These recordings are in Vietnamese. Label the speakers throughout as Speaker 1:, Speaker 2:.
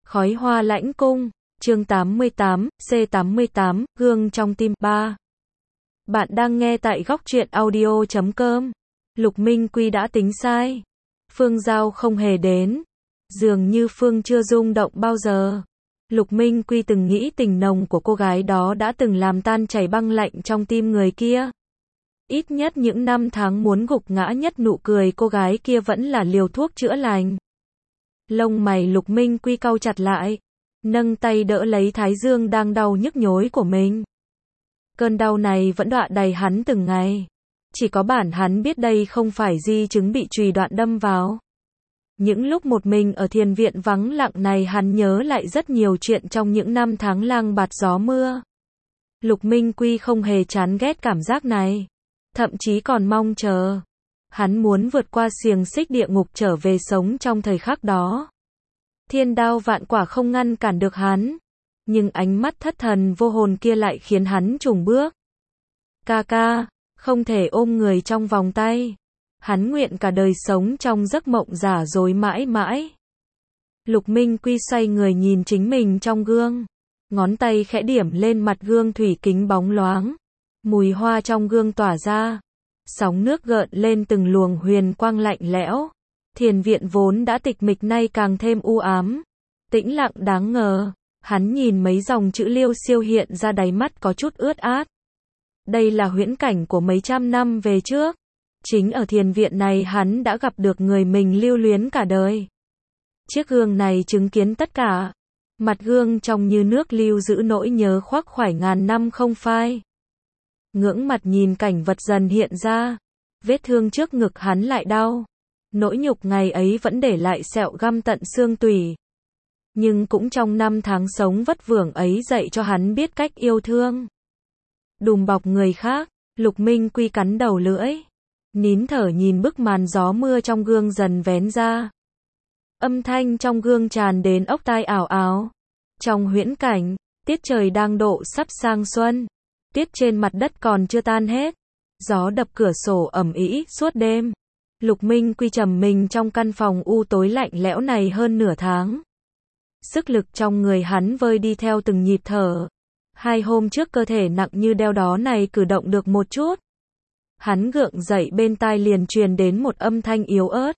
Speaker 1: Khói hoa lãnh cung, chương 88, C88, gương trong tim 3. Bạn đang nghe tại góc truyện audio.com. Lục Minh Quy đã tính sai. Phương Giao không hề đến. Dường như Phương chưa rung động bao giờ. Lục Minh Quy từng nghĩ tình nồng của cô gái đó đã từng làm tan chảy băng lạnh trong tim người kia. Ít nhất những năm tháng muốn gục ngã nhất nụ cười cô gái kia vẫn là liều thuốc chữa lành. Lông mày Lục Minh Quy cau chặt lại, nâng tay đỡ lấy thái dương đang đau nhức nhối của mình. Cơn đau này vẫn đọa đầy hắn từng ngày. Chỉ có bản hắn biết đây không phải di chứng bị chùy đoạn đâm vào. Những lúc một mình ở thiền viện vắng lặng này hắn nhớ lại rất nhiều chuyện trong những năm tháng lang bạt gió mưa. Lục Minh Quy không hề chán ghét cảm giác này. Thậm chí còn mong chờ. Hắn muốn vượt qua xiềng xích địa ngục trở về sống trong thời khắc đó. Thiên đao vạn quả không ngăn cản được hắn. Nhưng ánh mắt thất thần vô hồn kia lại khiến hắn chùng bước. Ca ca, không thể ôm người trong vòng tay. Hắn nguyện cả đời sống trong giấc mộng giả dối mãi mãi. Lục Minh Quy xoay người nhìn chính mình trong gương. Ngón tay khẽ điểm lên mặt gương thủy kính bóng loáng. Mùi hoa trong gương tỏa ra. Sóng nước gợn lên từng luồng huyền quang lạnh lẽo. Thiền viện vốn đã tịch mịch nay càng thêm u ám. Tĩnh lặng đáng ngờ. Hắn nhìn mấy dòng chữ liêu xiêu hiện ra đáy mắt có chút ướt át. Đây là huyễn cảnh của mấy trăm năm về trước. Chính ở thiền viện này hắn đã gặp được người mình lưu luyến cả đời. Chiếc gương này chứng kiến tất cả. Mặt gương trong như nước lưu giữ nỗi nhớ khoác khoải ngàn năm không phai. Ngưỡng mặt nhìn cảnh vật dần hiện ra. Vết thương trước ngực hắn lại đau. Nỗi nhục ngày ấy vẫn để lại sẹo găm tận xương tủy. Nhưng cũng trong năm tháng sống vất vưởng ấy dạy cho hắn biết cách yêu thương. Đùm bọc người khác, Lục Minh Quy cắn đầu lưỡi. Nín thở nhìn bức màn gió mưa trong gương dần vén ra. Âm thanh trong gương tràn đến ốc tai ảo ảo. Trong huyễn cảnh, tiết trời đang độ sắp sang xuân. Tiết trên mặt đất còn chưa tan hết. Gió đập cửa sổ ầm ĩ suốt đêm. Lục Minh Quy trầm mình trong căn phòng u tối lạnh lẽo này hơn nửa tháng. Sức lực trong người hắn vơi đi theo từng nhịp thở. 2 hôm trước cơ thể nặng như đeo đó này cử động được một chút. Hắn gượng dậy bên tai liền truyền đến một âm thanh yếu ớt.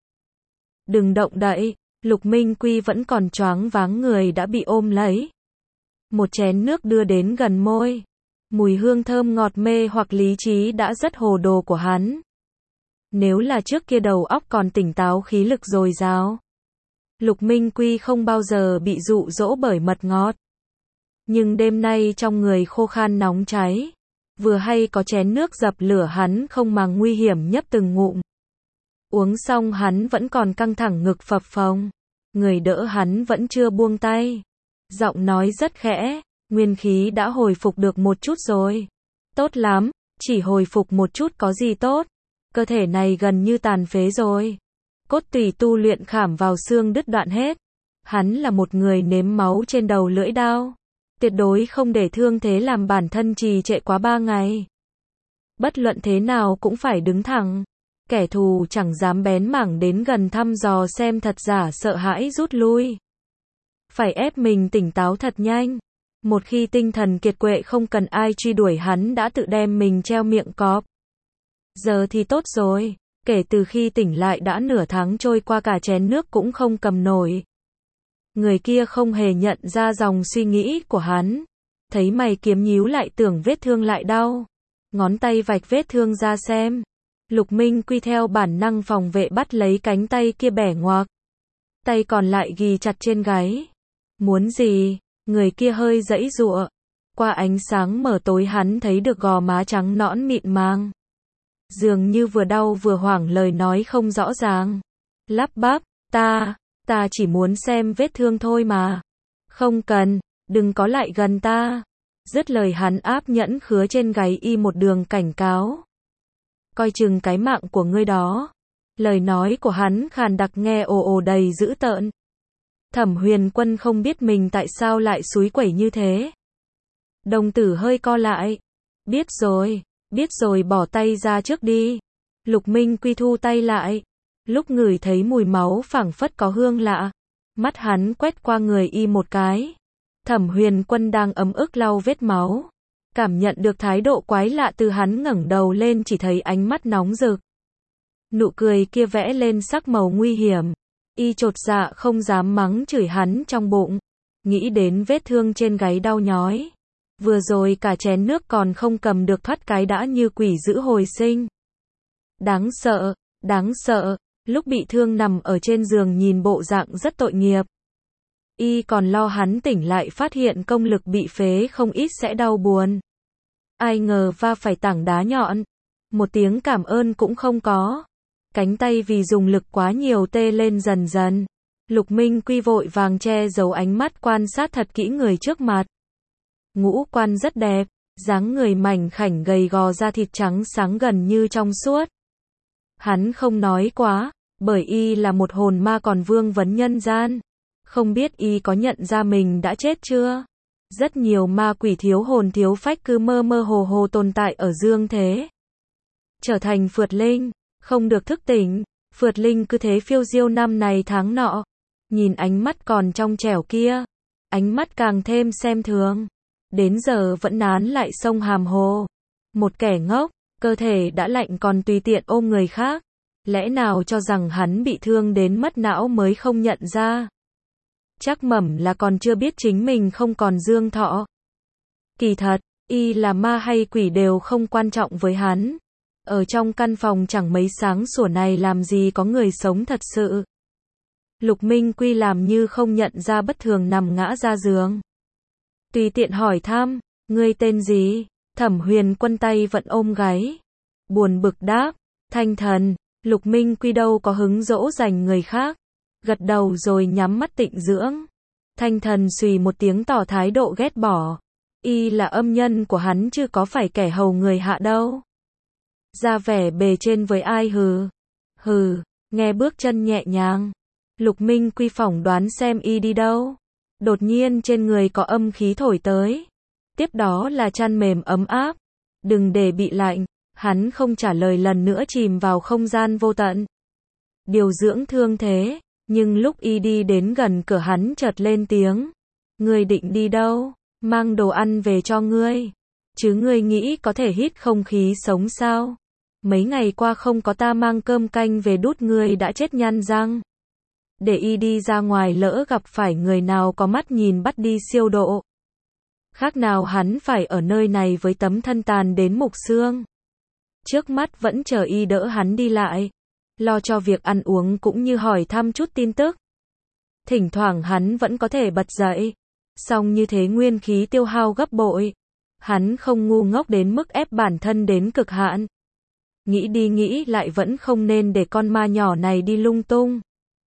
Speaker 1: Đừng động đậy, Lục Minh Quy vẫn còn choáng váng người đã bị ôm lấy. Một chén nước đưa đến gần môi. Mùi hương thơm ngọt mê hoặc lý trí đã rất hồ đồ của hắn. Nếu là trước kia đầu óc còn tỉnh táo khí lực dồi dào. Lục Minh Quy không bao giờ bị dụ dỗ bởi mật ngọt. Nhưng đêm nay trong người khô khan nóng cháy. Vừa hay có chén nước dập lửa hắn không màng nguy hiểm nhấp từng ngụm. Uống xong hắn vẫn còn căng thẳng ngực phập phồng. Người đỡ hắn vẫn chưa buông tay. Giọng nói rất khẽ, nguyên khí đã hồi phục được một chút rồi. Tốt lắm, chỉ hồi phục một chút có gì tốt. Cơ thể này gần như tàn phế rồi. Cốt tủy tu luyện khảm vào xương đứt đoạn hết. Hắn là một người nếm máu trên đầu lưỡi đao. Tuyệt đối không để thương thế làm bản thân trì trệ quá 3 ngày. Bất luận thế nào cũng phải đứng thẳng. Kẻ thù chẳng dám bén mảng đến gần thăm dò xem thật giả sợ hãi rút lui. Phải ép mình tỉnh táo thật nhanh. Một khi tinh thần kiệt quệ không cần ai truy đuổi hắn đã tự đem mình treo miệng cọp. Giờ thì tốt rồi. Kể từ khi tỉnh lại đã nửa tháng trôi qua cả chén nước cũng không cầm nổi. Người kia không hề nhận ra dòng suy nghĩ của hắn. Thấy mày kiếm nhíu lại tưởng vết thương lại đau. Ngón tay vạch vết thương ra xem. Lục Minh Quy theo bản năng phòng vệ bắt lấy cánh tay kia bẻ ngoạc. Tay còn lại ghì chặt trên gáy. Muốn gì? Người kia hơi giãy giụa. Qua ánh sáng mờ tối hắn thấy được gò má trắng nõn mịn màng. Dường như vừa đau vừa hoảng lời nói không rõ ràng. Lắp bắp, ta chỉ muốn xem vết thương thôi mà. Không cần, đừng có lại gần ta. Dứt lời hắn áp nhẫn khứa trên gáy y một đường cảnh cáo. Coi chừng cái mạng của ngươi đó. Lời nói của hắn khàn đặc nghe ồ ồ đầy dữ tợn. Thẩm Huyền Quân không biết mình tại sao lại xúi quẩy như thế. Đồng tử hơi co lại. Biết rồi bỏ tay ra trước đi. Lục Minh Quy thu tay lại. Lúc ngửi thấy mùi máu phảng phất có hương lạ. Mắt hắn quét qua người y một cái. Thẩm Huyền Quân đang ấm ức lau vết máu. Cảm nhận được thái độ quái lạ từ hắn, ngẩng đầu lên chỉ thấy ánh mắt nóng rực. Nụ cười kia vẽ lên sắc màu nguy hiểm. Y chột dạ không dám mắng chửi hắn trong bụng. Nghĩ đến vết thương trên gáy đau nhói. Vừa rồi cả chén nước còn không cầm được thoát cái đã như quỷ dữ hồi sinh. Đáng sợ, đáng sợ. Lúc bị thương nằm ở trên giường nhìn bộ dạng rất tội nghiệp. Y còn lo hắn tỉnh lại phát hiện công lực bị phế không ít sẽ đau buồn. Ai ngờ va phải tảng đá nhọn. Một tiếng cảm ơn cũng không có. Cánh tay vì dùng lực quá nhiều tê lên dần dần. Lục Minh Quy vội vàng che giấu ánh mắt quan sát thật kỹ người trước mặt. Ngũ quan rất đẹp, dáng người mảnh khảnh gầy gò, da thịt trắng sáng gần như trong suốt. Hắn không nói quá, bởi y là một hồn ma còn vương vấn nhân gian. Không biết y có nhận ra mình đã chết chưa? Rất nhiều ma quỷ thiếu hồn thiếu phách cứ mơ mơ hồ hồ tồn tại ở dương thế. Trở thành phượt linh, không được thức tỉnh, phượt linh cứ thế phiêu diêu năm này tháng nọ. Nhìn ánh mắt còn trong trẻo kia, ánh mắt càng thêm xem thường. Đến giờ vẫn nán lại sông hàm hồ. Một kẻ ngốc, cơ thể đã lạnh còn tùy tiện ôm người khác. Lẽ nào cho rằng hắn bị thương đến mất não mới không nhận ra? Chắc mẩm là còn chưa biết chính mình không còn dương thọ. Kỳ thật, y là ma hay quỷ đều không quan trọng với hắn. Ở trong căn phòng chẳng mấy sáng sủa này làm gì có người sống thật sự. Lục Minh Quy làm như không nhận ra bất thường nằm ngã ra giường. Tùy tiện hỏi thăm, ngươi tên gì? Thẩm Huyền Quân tay vẫn ôm gáy. Buồn bực đáp, Thanh Thần. Lục Minh Quy đâu có hứng dỗ dành người khác. Gật đầu rồi nhắm mắt tịnh dưỡng. Thanh Thần xùy một tiếng tỏ thái độ ghét bỏ. Y là âm nhân của hắn chứ có phải kẻ hầu người hạ đâu. Ra vẻ bề trên với ai hừ. Hừ, nghe bước chân nhẹ nhàng. Lục Minh Quy phỏng đoán xem y đi đâu. Đột nhiên trên người có âm khí thổi tới. Tiếp đó là chăn mềm ấm áp. Đừng để bị lạnh. Hắn không trả lời, lần nữa chìm vào không gian vô tận. Điều dưỡng thương thế. Nhưng lúc y đi đến gần cửa hắn chợt lên tiếng. Ngươi định đi đâu? Mang đồ ăn về cho ngươi. Chứ ngươi nghĩ có thể hít không khí sống sao? Mấy ngày qua không có ta mang cơm canh về đút ngươi đã chết nhăn răng. Để y đi ra ngoài lỡ gặp phải người nào có mắt nhìn bắt đi siêu độ. Khác nào hắn phải ở nơi này với tấm thân tàn đến mục xương. Trước mắt vẫn chờ y đỡ hắn đi lại. Lo cho việc ăn uống cũng như hỏi thăm chút tin tức. Thỉnh thoảng hắn vẫn có thể bật dậy. Song như thế nguyên khí tiêu hao gấp bội. Hắn không ngu ngốc đến mức ép bản thân đến cực hạn. Nghĩ đi nghĩ lại vẫn không nên để con ma nhỏ này đi lung tung.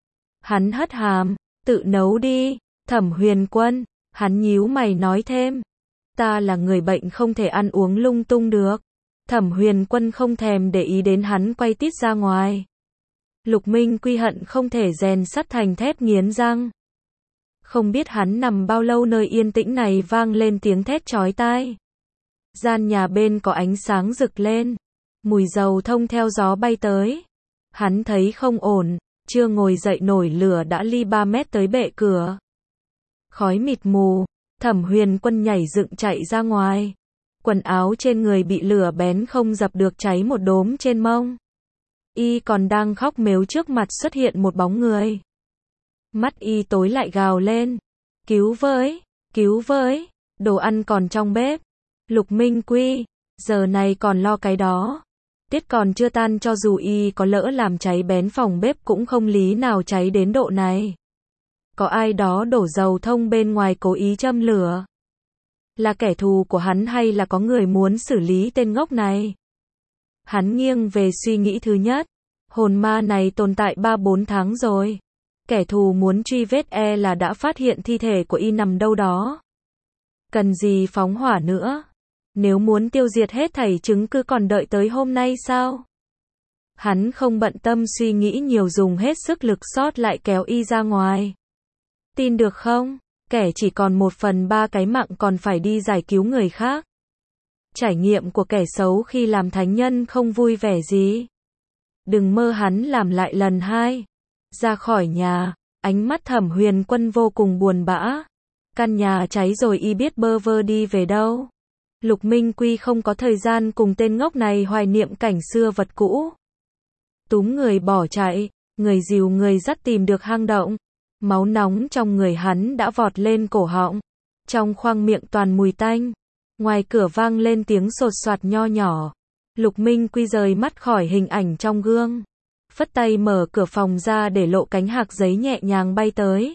Speaker 1: Hắn hất hàm, tự nấu đi. Thẩm Huyền Quân, hắn nhíu mày nói thêm. Ta là người bệnh không thể ăn uống lung tung được. Thẩm Huyền Quân không thèm để ý đến hắn, quay tít ra ngoài. Lục Minh Quy hận không thể rèn sắt thành thép nghiến răng. Không biết hắn nằm bao lâu, nơi yên tĩnh này vang lên tiếng thét chói tai. Gian nhà bên có ánh sáng rực lên. Mùi dầu thông theo gió bay tới. Hắn thấy không ổn, chưa ngồi dậy nổi lửa đã ly 3 mét tới bệ cửa. Khói mịt mù, Thẩm Huyền Quân nhảy dựng chạy ra ngoài. Quần áo trên người bị lửa bén không dập được cháy một đốm trên mông. Y còn đang khóc mếu trước mặt xuất hiện một bóng người. Mắt y tối lại gào lên. Cứu với, đồ ăn còn trong bếp. Lục Minh Quy, giờ này còn lo cái đó. Tiết còn chưa tan, cho dù y có lỡ làm cháy bén phòng bếp cũng không lý nào cháy đến độ này. Có ai đó đổ dầu thông bên ngoài cố ý châm lửa. Là kẻ thù của hắn hay là có người muốn xử lý tên ngốc này? Hắn nghiêng về suy nghĩ thứ nhất. Hồn ma này tồn tại 3-4 tháng rồi. Kẻ thù muốn truy vết là đã phát hiện thi thể của y nằm đâu đó. Cần gì phóng hỏa nữa? Nếu muốn tiêu diệt hết thảy chứng cứ còn đợi tới hôm nay sao? Hắn không bận tâm suy nghĩ nhiều, dùng hết sức lực sót lại kéo y ra ngoài. Tin được không? Kẻ chỉ còn 1/3 cái mạng còn phải đi giải cứu người khác. Trải nghiệm của kẻ xấu khi làm thánh nhân không vui vẻ gì. Đừng mơ hắn làm lại lần 2. Ra khỏi nhà, Ánh mắt Thẩm Huyền Quân vô cùng buồn bã. Căn nhà cháy rồi y biết bơ vơ đi về đâu. Lục Minh Quy không có thời gian cùng tên ngốc này hoài niệm cảnh xưa vật cũ. Túm người bỏ chạy, người dìu người dắt tìm được hang động. Máu nóng trong người hắn đã vọt lên cổ họng. Trong khoang miệng toàn mùi tanh. Ngoài cửa vang lên tiếng sột soạt nho nhỏ. Lục Minh Quy rời mắt khỏi hình ảnh trong gương. Phất tay mở cửa phòng ra để lộ cánh hạc giấy nhẹ nhàng bay tới.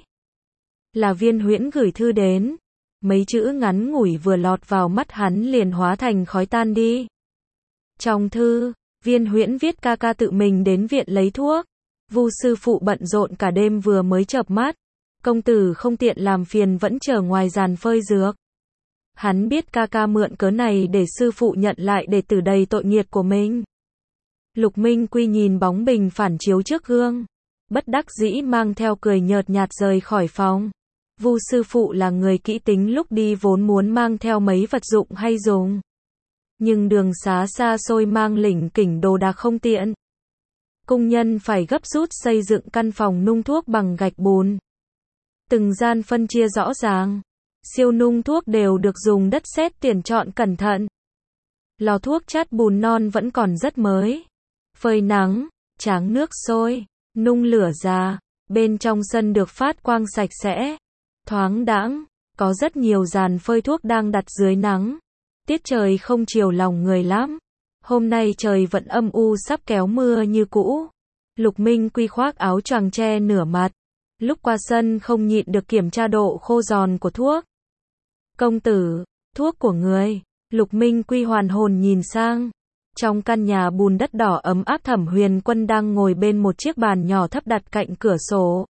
Speaker 1: Là Viên Huyễn gửi thư đến. Mấy chữ ngắn ngủi vừa lọt vào mắt hắn liền hóa thành khói tan đi. Trong thư, Viên Huyễn viết ca ca tự mình đến viện lấy thuốc. Vu sư phụ bận rộn cả đêm vừa mới chợp mắt. Công tử không tiện làm phiền vẫn chờ ngoài giàn phơi dược. Hắn biết ca ca mượn cớ này để sư phụ nhận lại để tử đầy tội nghiệt của mình. Lục Minh Quy nhìn bóng bình phản chiếu trước gương. Bất đắc dĩ mang theo cười nhợt nhạt rời khỏi phòng. Vu sư phụ là người kỹ tính lúc đi vốn muốn mang theo mấy vật dụng hay dùng. Nhưng đường xá xa xôi mang lỉnh kỉnh đồ đạc không tiện. Công nhân phải gấp rút xây dựng căn phòng nung thuốc bằng gạch bùn. Từng gian phân chia rõ ràng. Siêu nung thuốc đều được dùng đất sét tuyển chọn cẩn thận. Lò thuốc chát bùn non vẫn còn rất mới. Phơi nắng, tráng nước sôi, nung lửa ra. Bên trong sân được phát quang sạch sẽ, thoáng đãng. Có rất nhiều dàn phơi thuốc đang đặt dưới nắng. Tiết trời không chiều lòng người lắm. Hôm nay trời vẫn âm u sắp kéo mưa như cũ. Lục Minh Quy khoác áo choàng che nửa mặt. Lúc qua sân không nhịn được kiểm tra độ khô giòn của thuốc. Công tử, thuốc của người. Lục Minh Quy hoàn hồn nhìn sang. Trong căn nhà bùn đất đỏ ấm áp Thẩm Huyền Quân đang ngồi bên một chiếc bàn nhỏ thấp đặt cạnh cửa sổ.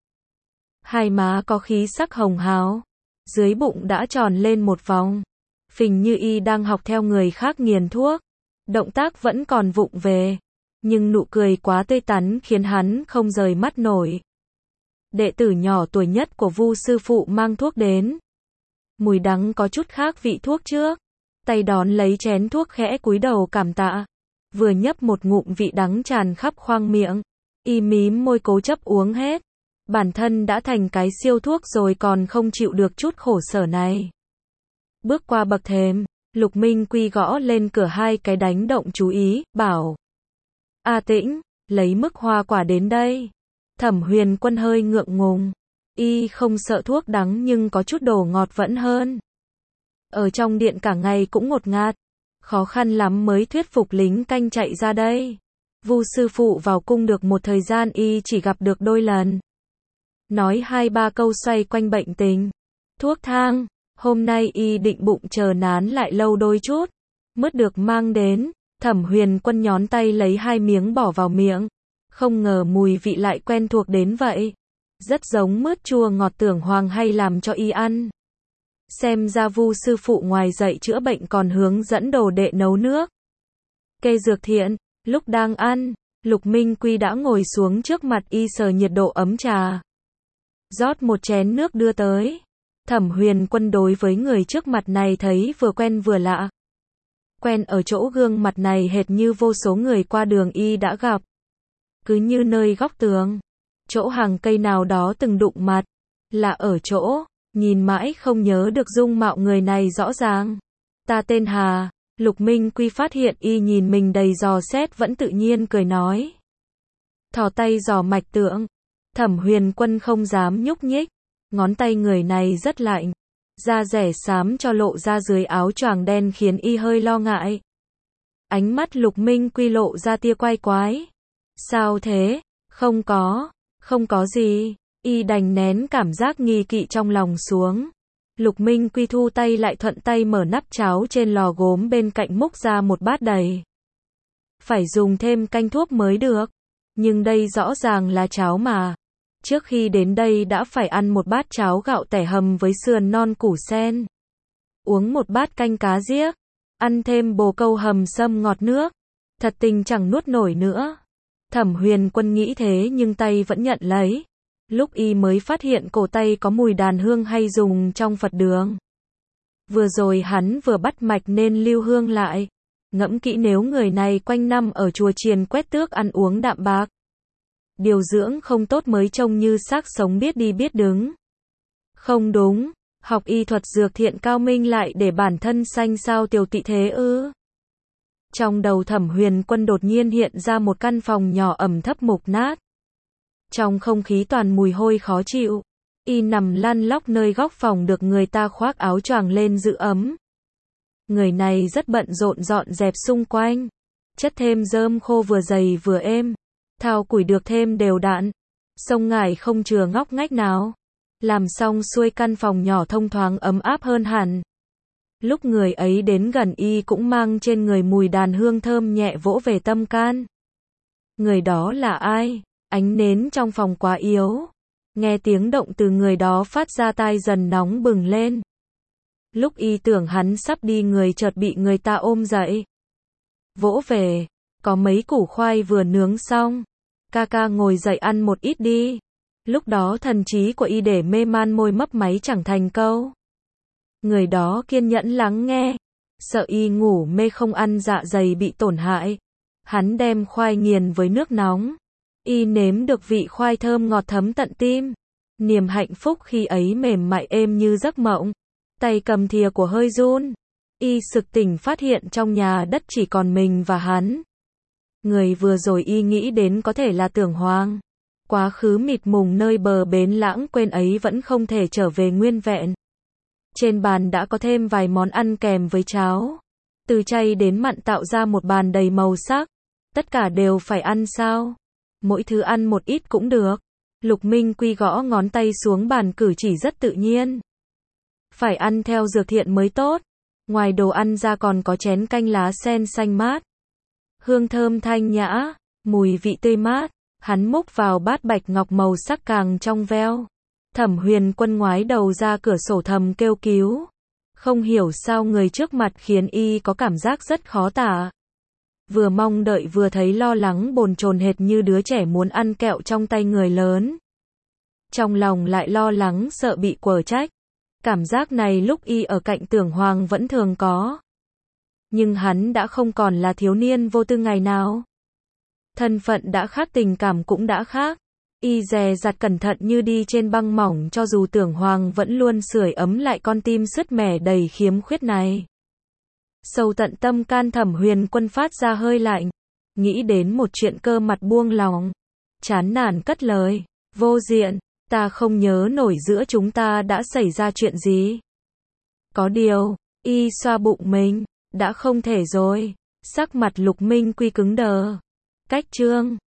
Speaker 1: Hai má có khí sắc hồng hào. Dưới bụng đã tròn lên một vòng. Phình như y đang học theo người khác nghiền thuốc. Động tác vẫn còn vụng về. Nhưng nụ cười quá tươi tắn khiến hắn không rời mắt nổi. Đệ tử nhỏ tuổi nhất của Vu sư phụ mang thuốc đến. Mùi đắng có chút khác vị thuốc trước. Tay đón lấy chén thuốc khẽ cúi đầu cảm tạ. Vừa nhấp một ngụm vị đắng tràn khắp khoang miệng. Y mím môi cố chấp uống hết. Bản thân đã thành cái siêu thuốc rồi còn không chịu được chút khổ sở này. Bước qua bậc thềm, Lục Minh Quy gõ lên cửa hai cái đánh động chú ý, bảo. A Tĩnh, lấy mức hoa quả đến đây. Thẩm Huyền Quân hơi ngượng ngùng. Y không sợ thuốc đắng nhưng có chút đồ ngọt vẫn hơn. Ở trong điện cả ngày cũng ngột ngạt. Khó khăn lắm mới thuyết phục lính canh chạy ra đây. Vu sư phụ vào cung được một thời gian y chỉ gặp được đôi lần. Nói hai ba câu xoay quanh bệnh tình. Thuốc thang. Hôm nay y định bụng chờ nán lại lâu đôi chút. Mứt được mang đến. Thẩm Huyền Quân nhón tay lấy hai miếng bỏ vào miệng. Không ngờ mùi vị lại quen thuộc đến vậy. Rất giống mứt chua ngọt tưởng hoàng hay làm cho y ăn. Xem ra Vu sư phụ ngoài dạy chữa bệnh còn hướng dẫn đồ đệ nấu nước. Kê dược thiện, lúc đang ăn, Lục Minh Quy đã ngồi xuống trước mặt y sờ nhiệt độ ấm trà. Rót một chén nước đưa tới. Thẩm Huyền Quân đối với người trước mặt này thấy vừa quen vừa lạ. Quen ở chỗ gương mặt này hệt như vô số người qua đường y đã gặp. Cứ như nơi góc tường. Chỗ hàng cây nào đó từng đụng mặt. Là ở chỗ. Nhìn mãi không nhớ được dung mạo người này rõ ràng. Ta tên Hà. Lục Minh Quy phát hiện y nhìn mình đầy dò xét vẫn tự nhiên cười nói. Thò tay dò mạch tượng. Thẩm Huyền Quân không dám nhúc nhích. Ngón tay người này rất lạnh. Da rẻ xám cho lộ ra dưới áo choàng đen khiến y hơi lo ngại. Ánh mắt Lục Minh Quy lộ ra tia quay quái. Sao thế? Không có gì. Y đành nén cảm giác nghi kỵ trong lòng xuống. Lục Minh Quy thu tay lại thuận tay mở nắp cháo trên lò gốm bên cạnh múc ra một bát đầy. Phải dùng thêm canh thuốc mới được. Nhưng đây rõ ràng là cháo mà. Trước khi đến đây đã phải ăn một bát cháo gạo tẻ hầm với sườn non củ sen. Uống một bát canh cá giếc. Ăn thêm bồ câu hầm sâm ngọt nước. Thật tình chẳng nuốt nổi nữa. Thẩm Huyền Quân nghĩ thế nhưng tay vẫn nhận lấy. Lúc y mới phát hiện cổ tay có mùi đàn hương hay dùng trong Phật đường. Vừa rồi hắn vừa bắt mạch nên lưu hương lại. Ngẫm kỹ nếu người này quanh năm ở chùa chiền quét tước ăn uống đạm bạc. điều dưỡng không tốt mới trông như xác sống biết đi biết đứng. Không đúng, học y thuật dược thiện cao minh lại để bản thân xanh sao tiều tị thế ư? Trong đầu Thẩm Huyền Quân đột nhiên hiện ra một căn phòng nhỏ ẩm thấp mục nát. Trong không khí toàn mùi hôi khó chịu, y nằm lăn lóc nơi góc phòng được người ta khoác áo choàng lên giữ ấm. Người này rất bận rộn dọn dẹp xung quanh, chất thêm rơm khô vừa dày vừa êm, thao củi được thêm đều đặn, xông ngải không chừa ngóc ngách nào. Làm xong xuôi căn phòng nhỏ thông thoáng ấm áp hơn hẳn. Lúc người ấy đến gần y cũng mang trên người mùi đàn hương thơm nhẹ vỗ về tâm can. Người đó là ai? Ánh nến trong phòng quá yếu. Nghe tiếng động từ người đó phát ra tai dần nóng bừng lên. Lúc y tưởng hắn sắp đi người chợt bị người ta ôm dậy. Vỗ về, có mấy củ khoai vừa nướng xong. Ca ca ngồi dậy ăn một ít đi. Lúc đó thần trí của y để mê man môi mấp máy chẳng thành câu. Người đó kiên nhẫn lắng nghe, sợ y ngủ mê không ăn dạ dày bị tổn hại. Hắn đem khoai nghiền với nước nóng. Y nếm được vị khoai thơm ngọt thấm tận tim. Niềm hạnh phúc khi ấy mềm mại êm như giấc mộng. Tay cầm thìa của hơi run. Y sực tỉnh phát hiện trong nhà đất chỉ còn mình và hắn. Người vừa rồi y nghĩ đến có thể là Tưởng Hoàng. Quá khứ mịt mùng nơi bờ bến lãng quên ấy vẫn không thể trở về nguyên vẹn. Trên bàn đã có thêm vài món ăn kèm với cháo. Từ chay đến mặn tạo ra một bàn đầy màu sắc. Tất cả đều phải ăn sao? Mỗi thứ ăn một ít cũng được. Lục Minh Quy gõ ngón tay xuống bàn cử chỉ rất tự nhiên. Phải ăn theo dược thiện mới tốt. Ngoài đồ ăn ra còn có chén canh lá sen xanh mát. Hương thơm thanh nhã, mùi vị tươi mát. Hắn múc vào bát bạch ngọc màu sắc càng trong veo. Thẩm Huyền Quân ngoái đầu ra cửa sổ thầm kêu cứu. Không hiểu sao người trước mặt khiến y có cảm giác rất khó tả. Vừa mong đợi vừa thấy lo lắng bồn chồn hệt như đứa trẻ muốn ăn kẹo trong tay người lớn. Trong lòng lại lo lắng sợ bị quở trách. Cảm giác này lúc y ở cạnh Tưởng Hoàng vẫn thường có. Nhưng hắn đã không còn là thiếu niên vô tư ngày nào. Thân phận đã khác, tình cảm cũng đã khác. Y dè dặt cẩn thận như đi trên băng mỏng cho dù Tưởng Hoàng vẫn luôn sưởi ấm lại con tim sứt mẻ đầy khiếm khuyết này. Sâu tận tâm can Thẩm Huyền Quân phát ra hơi lạnh. Nghĩ đến một chuyện cơ mặt buông lòng. Chán nản cất lời. Vô diện, ta không nhớ nổi giữa chúng ta đã xảy ra chuyện gì. Có điều, y xoa bụng mình. Đã không thể rồi. Sắc mặt Lục Minh Quy cứng đờ. Cách chương